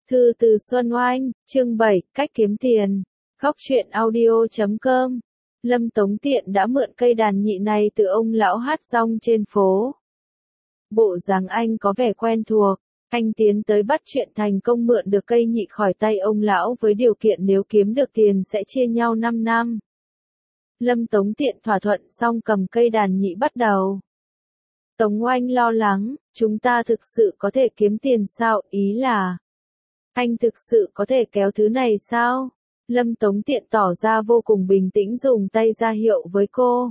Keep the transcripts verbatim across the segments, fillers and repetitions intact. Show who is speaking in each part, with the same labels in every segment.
Speaker 1: Thư từ Xuân Oanh, chương bảy, cách kiếm tiền. Góc truyện audio chấm com. Lâm Tống Tiện đã mượn cây đàn nhị này từ ông lão hát rong trên phố. Bộ dáng anh có vẻ quen thuộc, anh tiến tới bắt chuyện thành công mượn được cây nhị khỏi tay ông lão với điều kiện nếu kiếm được tiền sẽ chia nhau năm năm. Lâm Tống Tiện thỏa thuận xong cầm cây đàn nhị bắt đầu. Tống Oanh lo lắng, chúng ta thực sự có thể kiếm tiền sao, ý là anh thực sự có thể kéo thứ này sao? Lâm Tống Tiện tỏ ra vô cùng bình tĩnh dùng tay ra hiệu với cô.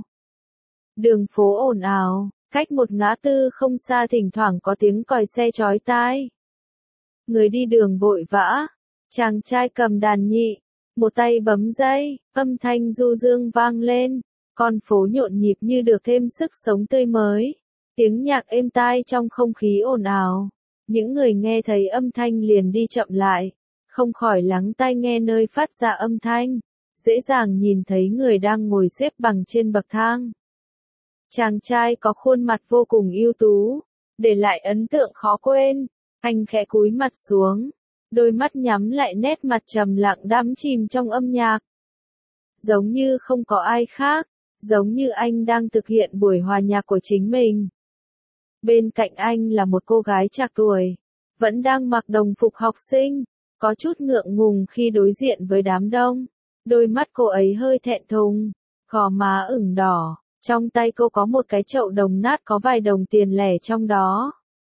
Speaker 1: Đường phố ồn ào, cách một ngã tư không xa thỉnh thoảng có tiếng còi xe chói tai. Người đi đường vội vã, chàng trai cầm đàn nhị, một tay bấm dây, âm thanh du dương vang lên, con phố nhộn nhịp như được thêm sức sống tươi mới. Tiếng nhạc êm tai trong không khí ồn ào. Những người nghe thấy âm thanh liền đi chậm lại, không khỏi lắng tai nghe nơi phát ra âm thanh, dễ dàng nhìn thấy người đang ngồi xếp bằng trên bậc thang. Chàng trai có khuôn mặt vô cùng ưu tú, để lại ấn tượng khó quên, anh khẽ cúi mặt xuống, đôi mắt nhắm lại nét mặt trầm lặng đắm chìm trong âm nhạc. Giống như không có ai khác, giống như anh đang thực hiện buổi hòa nhạc của chính mình. Bên cạnh anh là một cô gái trạc tuổi, vẫn đang mặc đồng phục học sinh, có chút ngượng ngùng khi đối diện với đám đông. Đôi mắt cô ấy hơi thẹn thùng, gò má ửng đỏ, trong tay cô có một cái chậu đồng nát có vài đồng tiền lẻ trong đó.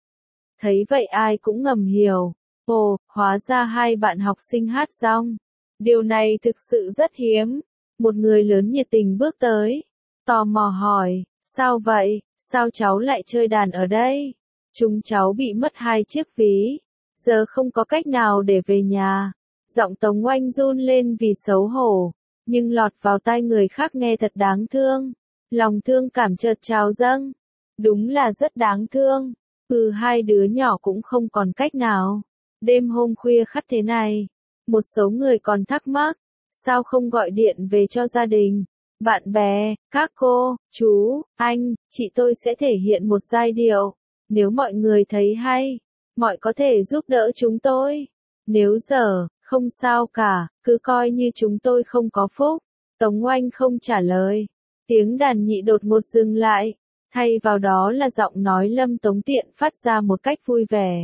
Speaker 1: Thấy vậy ai cũng ngầm hiểu, ồ, hóa ra hai bạn học sinh hát rong. Điều này thực sự rất hiếm. Một người lớn nhiệt tình bước tới, tò mò hỏi, sao vậy? Sao cháu lại chơi đàn ở đây? Chúng cháu bị mất hai chiếc ví, giờ không có cách nào để về nhà. Giọng Tống Oanh run lên vì xấu hổ, nhưng lọt vào tai người khác nghe thật đáng thương. Lòng thương cảm chợt trào dâng. Đúng là rất đáng thương. Ừ, hai đứa nhỏ cũng không còn cách nào. Đêm hôm khuya khắt thế này, một số người còn thắc mắc, sao không gọi điện về cho gia đình, bạn bè, các cô, chú, anh, chị tôi sẽ thể hiện một giai điệu. Nếu mọi người thấy hay, mọi có thể giúp đỡ chúng tôi. Nếu giờ, không sao cả, cứ coi như chúng tôi không có phúc. Tống Oanh không trả lời. Tiếng đàn nhị đột ngột dừng lại. Thay vào đó là giọng nói Lâm Tống Tiện phát ra một cách vui vẻ.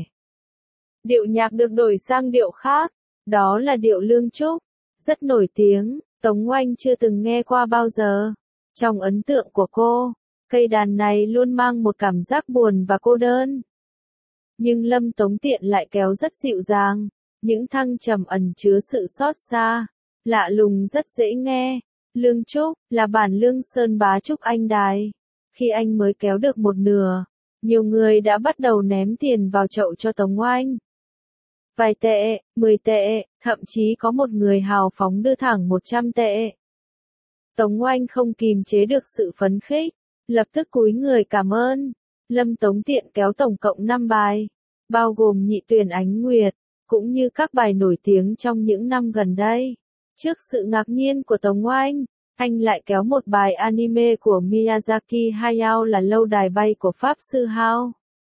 Speaker 1: Điệu nhạc được đổi sang điệu khác. Đó là điệu Lương Trúc. Rất nổi tiếng. Tống Oanh chưa từng nghe qua bao giờ. Trong ấn tượng của cô, cây đàn này luôn mang một cảm giác buồn và cô đơn. Nhưng Lâm Tống Tiện lại kéo rất dịu dàng, những thăng trầm ẩn chứa sự xót xa, lạ lùng rất dễ nghe. Lương Trúc là bản Lương Sơn Bá Trúc Anh đài. Khi anh mới kéo được một nửa, nhiều người đã bắt đầu ném tiền vào chậu cho Tống Oanh. Vài tệ, mười tệ, thậm chí có một người hào phóng đưa thẳng một trăm tệ. Tống Oanh không kìm chế được sự phấn khích, lập tức cúi người cảm ơn. Lâm Tống Tiện kéo tổng cộng năm bài, bao gồm Nhị Tuyển Ánh Nguyệt, cũng như các bài nổi tiếng trong những năm gần đây. Trước sự ngạc nhiên của Tống Oanh, anh lại kéo một bài anime của Miyazaki Hayao là Lâu Đài Bay của Pháp Sư Hao.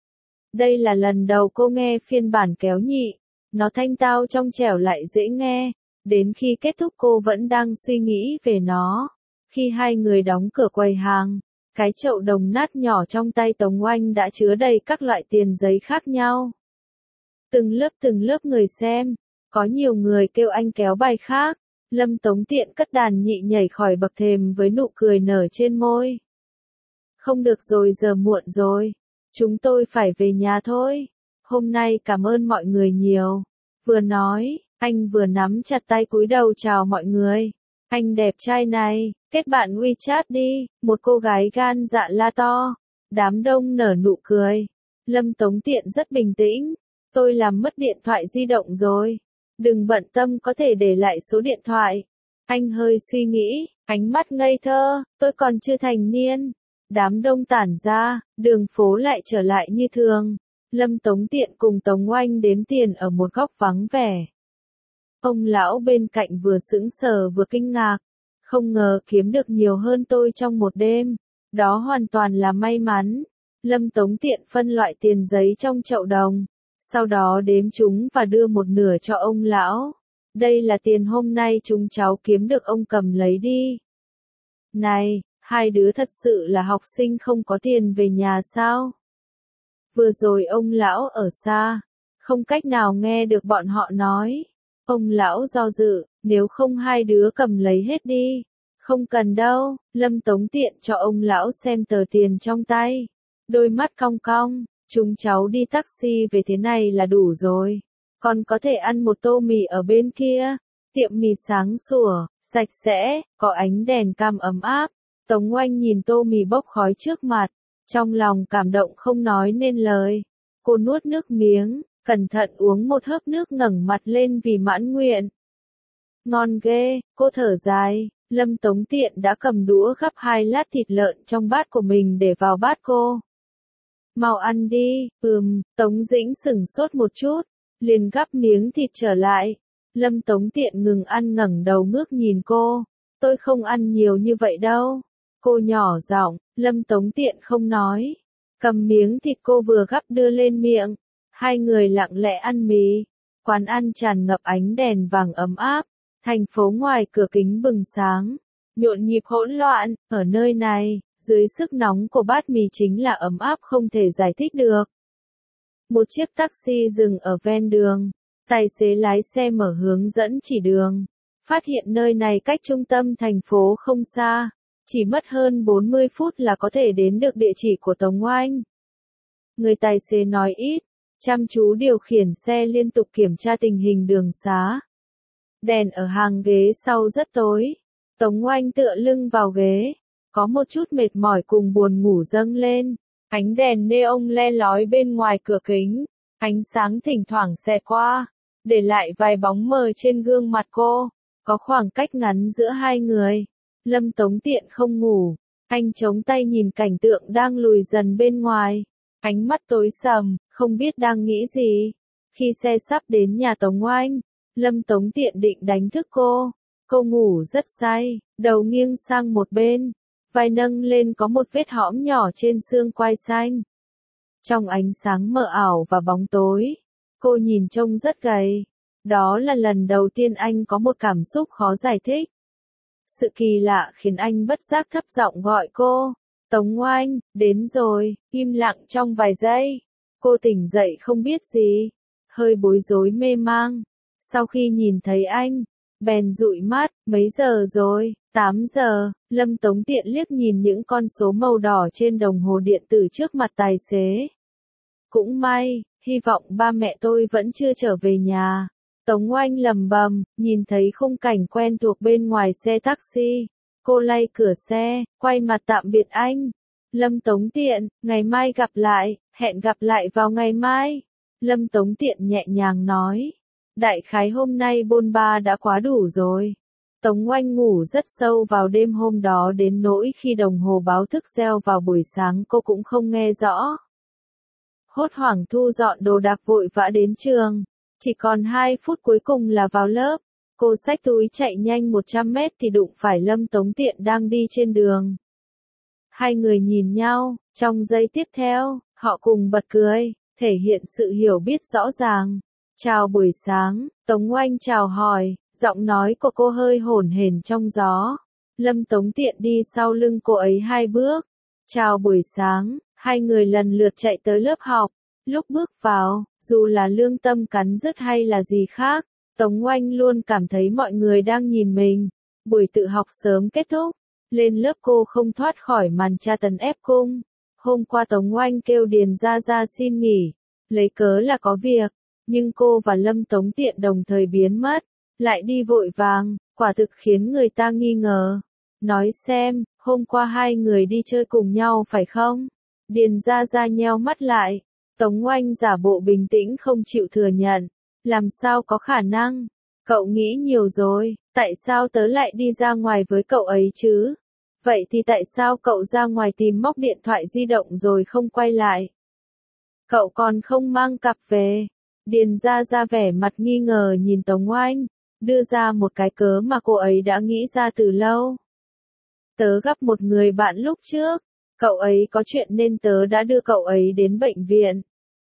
Speaker 1: Đây là lần đầu cô nghe phiên bản kéo nhị. Nó thanh tao trong trẻo lại dễ nghe, đến khi kết thúc cô vẫn đang suy nghĩ về nó. Khi hai người đóng cửa quầy hàng, cái chậu đồng nát nhỏ trong tay Tống Oanh đã chứa đầy các loại tiền giấy khác nhau. Từng lớp từng lớp người xem, có nhiều người kêu anh kéo bài khác. Lâm Tống Tiện cất đàn nhị nhảy khỏi bậc thềm với nụ cười nở trên môi. Không được rồi, giờ muộn rồi, chúng tôi phải về nhà thôi. Hôm nay cảm ơn mọi người nhiều. Vừa nói, anh vừa nắm chặt tay cúi đầu chào mọi người. Anh đẹp trai này, kết bạn WeChat đi, một cô gái gan dạ la to. Đám đông nở nụ cười. Lâm Tống Tiện rất bình tĩnh. Tôi làm mất điện thoại di động rồi. Đừng bận tâm, có thể để lại số điện thoại. Anh hơi suy nghĩ, ánh mắt ngây thơ, tôi còn chưa thành niên. Đám đông tản ra, đường phố lại trở lại như thường. Lâm Tống Tiện cùng Tống Oanh đếm tiền ở một góc vắng vẻ. Ông lão bên cạnh vừa sững sờ vừa kinh ngạc. Không ngờ kiếm được nhiều hơn tôi trong một đêm. Đó hoàn toàn là may mắn. Lâm Tống Tiện phân loại tiền giấy trong chậu đồng. sau đó đếm chúng và đưa một nửa cho ông lão. Đây là tiền hôm nay chúng cháu kiếm được, ông cầm lấy đi. Này, hai đứa thật sự là học sinh không có tiền về nhà sao? Vừa rồi ông lão ở xa, không cách nào nghe được bọn họ nói. Ông lão do dự, nếu không hai đứa cầm lấy hết đi. Không cần đâu, Lâm Tống tiện cho ông lão xem tờ tiền trong tay. Đôi mắt cong cong, chúng cháu đi taxi về thế này là đủ rồi. Còn có thể ăn một tô mì ở bên kia. Tiệm mì sáng sủa, sạch sẽ, có ánh đèn cam ấm áp. Tống Oanh nhìn tô mì bốc khói trước mặt, trong lòng cảm động không nói nên lời. Cô nuốt nước miếng, cẩn thận uống một hớp nước ngẩng mặt lên vì mãn nguyện. Ngon ghê, cô thở dài. Lâm Tống tiện đã cầm đũa gắp hai lát thịt lợn trong bát của mình để vào bát cô. Mau ăn đi, ừm, Tống Dĩnh sửng sốt một chút, liền gắp miếng thịt trở lại. Lâm Tống tiện ngừng ăn ngẩng đầu ngước nhìn cô, tôi không ăn nhiều như vậy đâu. Cô nhỏ giọng, Lâm Tống tiện không nói. Cầm miếng thịt cô vừa gắp đưa lên miệng, hai người lặng lẽ ăn mì. Quán ăn tràn ngập ánh đèn vàng ấm áp. Thành phố ngoài cửa kính bừng sáng, nhộn nhịp hỗn loạn, ở nơi này, dưới sức nóng của bát mì chính là ấm áp không thể giải thích được. Một chiếc taxi dừng ở ven đường, tài xế lái xe mở hướng dẫn chỉ đường, phát hiện nơi này cách trung tâm thành phố không xa, chỉ mất hơn bốn mươi phút là có thể đến được địa chỉ của Tống Oanh. Người tài xế nói ít, chăm chú điều khiển xe liên tục kiểm tra tình hình đường xá. Đèn ở hàng ghế sau rất tối. Tống Oanh tựa lưng vào ghế, có một chút mệt mỏi cùng buồn ngủ dâng lên. Ánh đèn neon le lói bên ngoài cửa kính, ánh sáng thỉnh thoảng xẹt qua, để lại vài bóng mờ trên gương mặt cô. Có khoảng cách ngắn giữa hai người. Lâm Tống tiện không ngủ, anh chống tay nhìn cảnh tượng đang lùi dần bên ngoài. Ánh mắt tối sầm, không biết đang nghĩ gì. Khi xe sắp đến nhà Tống Oanh, Lâm Tống tiện định đánh thức cô. Cô ngủ rất say, đầu nghiêng sang một bên, vai nâng lên có một vết hõm nhỏ trên xương quai xanh. Trong ánh sáng mờ ảo và bóng tối, cô nhìn trông rất gầy. Đó là lần đầu tiên anh có một cảm xúc khó giải thích. Sự kỳ lạ khiến anh bất giác thấp giọng gọi cô. Tống Oanh, đến rồi. Im lặng trong vài giây. Cô tỉnh dậy không biết gì, hơi bối rối mê mang. Sau khi nhìn thấy anh, bèn dụi mắt. Mấy giờ rồi? tám giờ. Lâm Tống tiện liếc nhìn những con số màu đỏ trên đồng hồ điện tử trước mặt tài xế. Cũng may, hy vọng ba mẹ tôi vẫn chưa trở về nhà. Tống Oanh lầm bầm, nhìn thấy khung cảnh quen thuộc bên ngoài xe taxi. Cô lay cửa xe, quay mặt tạm biệt anh. Lâm Tống tiện, ngày mai gặp lại, hẹn gặp lại vào ngày mai. Lâm Tống tiện nhẹ nhàng nói. Đại khái hôm nay bôn ba đã quá đủ rồi. Tống Oanh ngủ rất sâu vào đêm hôm đó đến nỗi khi đồng hồ báo thức reo vào buổi sáng cô cũng không nghe rõ. Hốt hoảng thu dọn đồ đạc vội vã đến trường. Chỉ còn hai phút cuối cùng là vào lớp. Cô xách túi chạy nhanh một trăm mét thì đụng phải Lâm Tống tiện đang đi trên đường. Hai người nhìn nhau, trong giây tiếp theo, họ cùng bật cười, thể hiện sự hiểu biết rõ ràng. Chào buổi sáng, Tống Oanh chào hỏi, giọng nói của cô hơi hổn hển trong gió. Lâm Tống tiện đi sau lưng cô ấy hai bước. Chào buổi sáng, hai người lần lượt chạy tới lớp học. Lúc bước vào, dù là lương tâm cắn rứt hay là gì khác, Tống Oanh luôn cảm thấy mọi người đang nhìn mình. Buổi tự học sớm kết thúc, lên lớp cô không thoát khỏi màn tra tấn ép cung. Hôm qua Tống Oanh kêu Điền Gia Gia xin nghỉ, lấy cớ là có việc, nhưng cô và Lâm Tống tiện đồng thời biến mất, lại đi vội vàng, quả thực khiến người ta nghi ngờ. Nói xem, hôm qua hai người đi chơi cùng nhau phải không? Điền Gia Gia nheo mắt lại. Tống Oanh giả bộ bình tĩnh không chịu thừa nhận. Làm sao có khả năng? Cậu nghĩ nhiều rồi, tại sao tớ lại đi ra ngoài với cậu ấy chứ? Vậy thì tại sao cậu ra ngoài tìm móc điện thoại di động rồi không quay lại? Cậu còn không mang cặp về. Điền Gia Gia vẻ mặt nghi ngờ nhìn Tống Oanh, đưa ra một cái cớ mà cô ấy đã nghĩ ra từ lâu. Tớ gặp một người bạn lúc trước, cậu ấy có chuyện nên tớ đã đưa cậu ấy đến bệnh viện.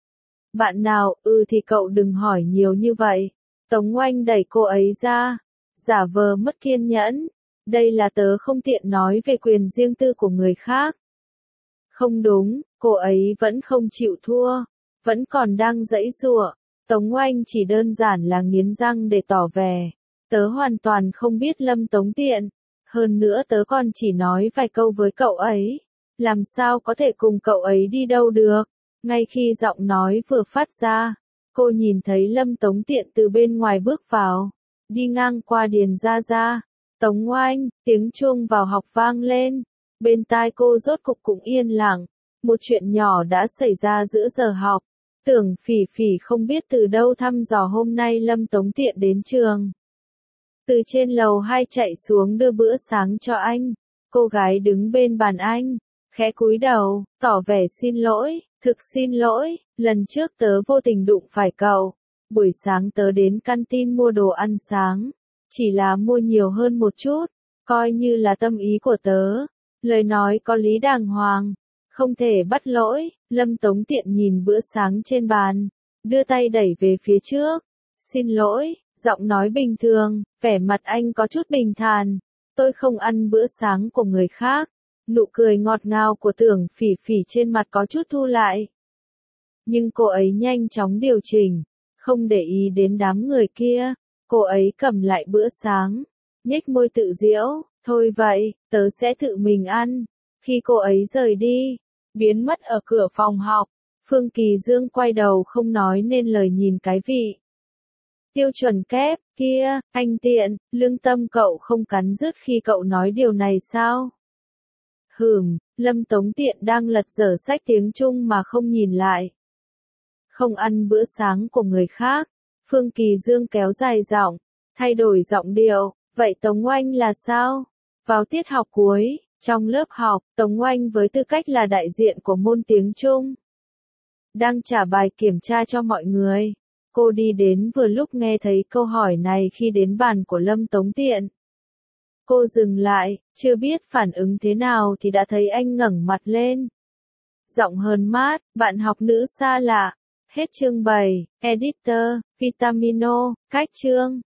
Speaker 1: Bạn nào, ừ thì cậu đừng hỏi nhiều như vậy. Tống Oanh đẩy cô ấy ra, giả vờ mất kiên nhẫn. Đây là tớ không tiện nói về quyền riêng tư của người khác. Không đúng, cô ấy vẫn không chịu thua, vẫn còn đang giãy giụa. Tống Oanh chỉ đơn giản là nghiến răng để tỏ vẻ. Tớ hoàn toàn không biết Lâm Tống Tiện. Hơn nữa tớ còn chỉ nói vài câu với cậu ấy. Làm sao có thể cùng cậu ấy đi đâu được. Ngay khi giọng nói vừa phát ra, cô nhìn thấy Lâm Tống Tiện từ bên ngoài bước vào, đi ngang qua Điền Gia Gia. Tống Oanh, tiếng chuông vào học vang lên. Bên tai cô rốt cục cũng yên lặng. Một chuyện nhỏ đã xảy ra giữa giờ học. Tưởng Phỉ Phỉ không biết từ đâu thăm dò hôm nay Lâm Tống Tiện đến trường. Từ trên lầu hai chạy xuống đưa bữa sáng cho anh. Cô gái đứng bên bàn anh, khẽ cúi đầu, tỏ vẻ xin lỗi, thực xin lỗi, lần trước tớ vô tình đụng phải cậu. Buổi sáng tớ đến canteen mua đồ ăn sáng, chỉ là mua nhiều hơn một chút, coi như là tâm ý của tớ. Lời nói có lý đàng hoàng, không thể bắt lỗi. Lâm Tống Tiện nhìn bữa sáng trên bàn, đưa tay đẩy về phía trước. Xin lỗi, giọng nói bình thường, vẻ mặt anh có chút bình thản. Tôi không ăn bữa sáng của người khác. Nụ cười ngọt ngào của Tưởng Phỉ Phỉ trên mặt có chút thu lại. Nhưng cô ấy nhanh chóng điều chỉnh, không để ý đến đám người kia. Cô ấy cầm lại bữa sáng, nhếch môi tự giễu, thôi vậy, tớ sẽ tự mình ăn. Khi cô ấy rời đi, biến mất ở cửa phòng học, Phương Kỳ Dương quay đầu không nói nên lời nhìn cái vị. Tiêu chuẩn kép, kia, anh Tiện, lương tâm cậu không cắn rứt khi cậu nói điều này sao? Hừm, Lâm Tống Tiện đang lật dở sách tiếng Trung mà không nhìn lại. Không ăn bữa sáng của người khác. Phương Kỳ Dương kéo dài giọng, thay đổi giọng điệu, vậy Tống Oanh là sao? Vào tiết học cuối, trong lớp học, Tống Oanh với tư cách là đại diện của môn tiếng Trung, đang trả bài kiểm tra cho mọi người. Cô đi đến vừa lúc nghe thấy câu hỏi này khi đến bàn của Lâm Tống Tiện. Cô dừng lại, chưa biết phản ứng thế nào thì đã thấy anh ngẩng mặt lên. Giọng hờn mát, bạn học nữ xa lạ. Hết chương bảy, Editor, Vitamino, cách chương.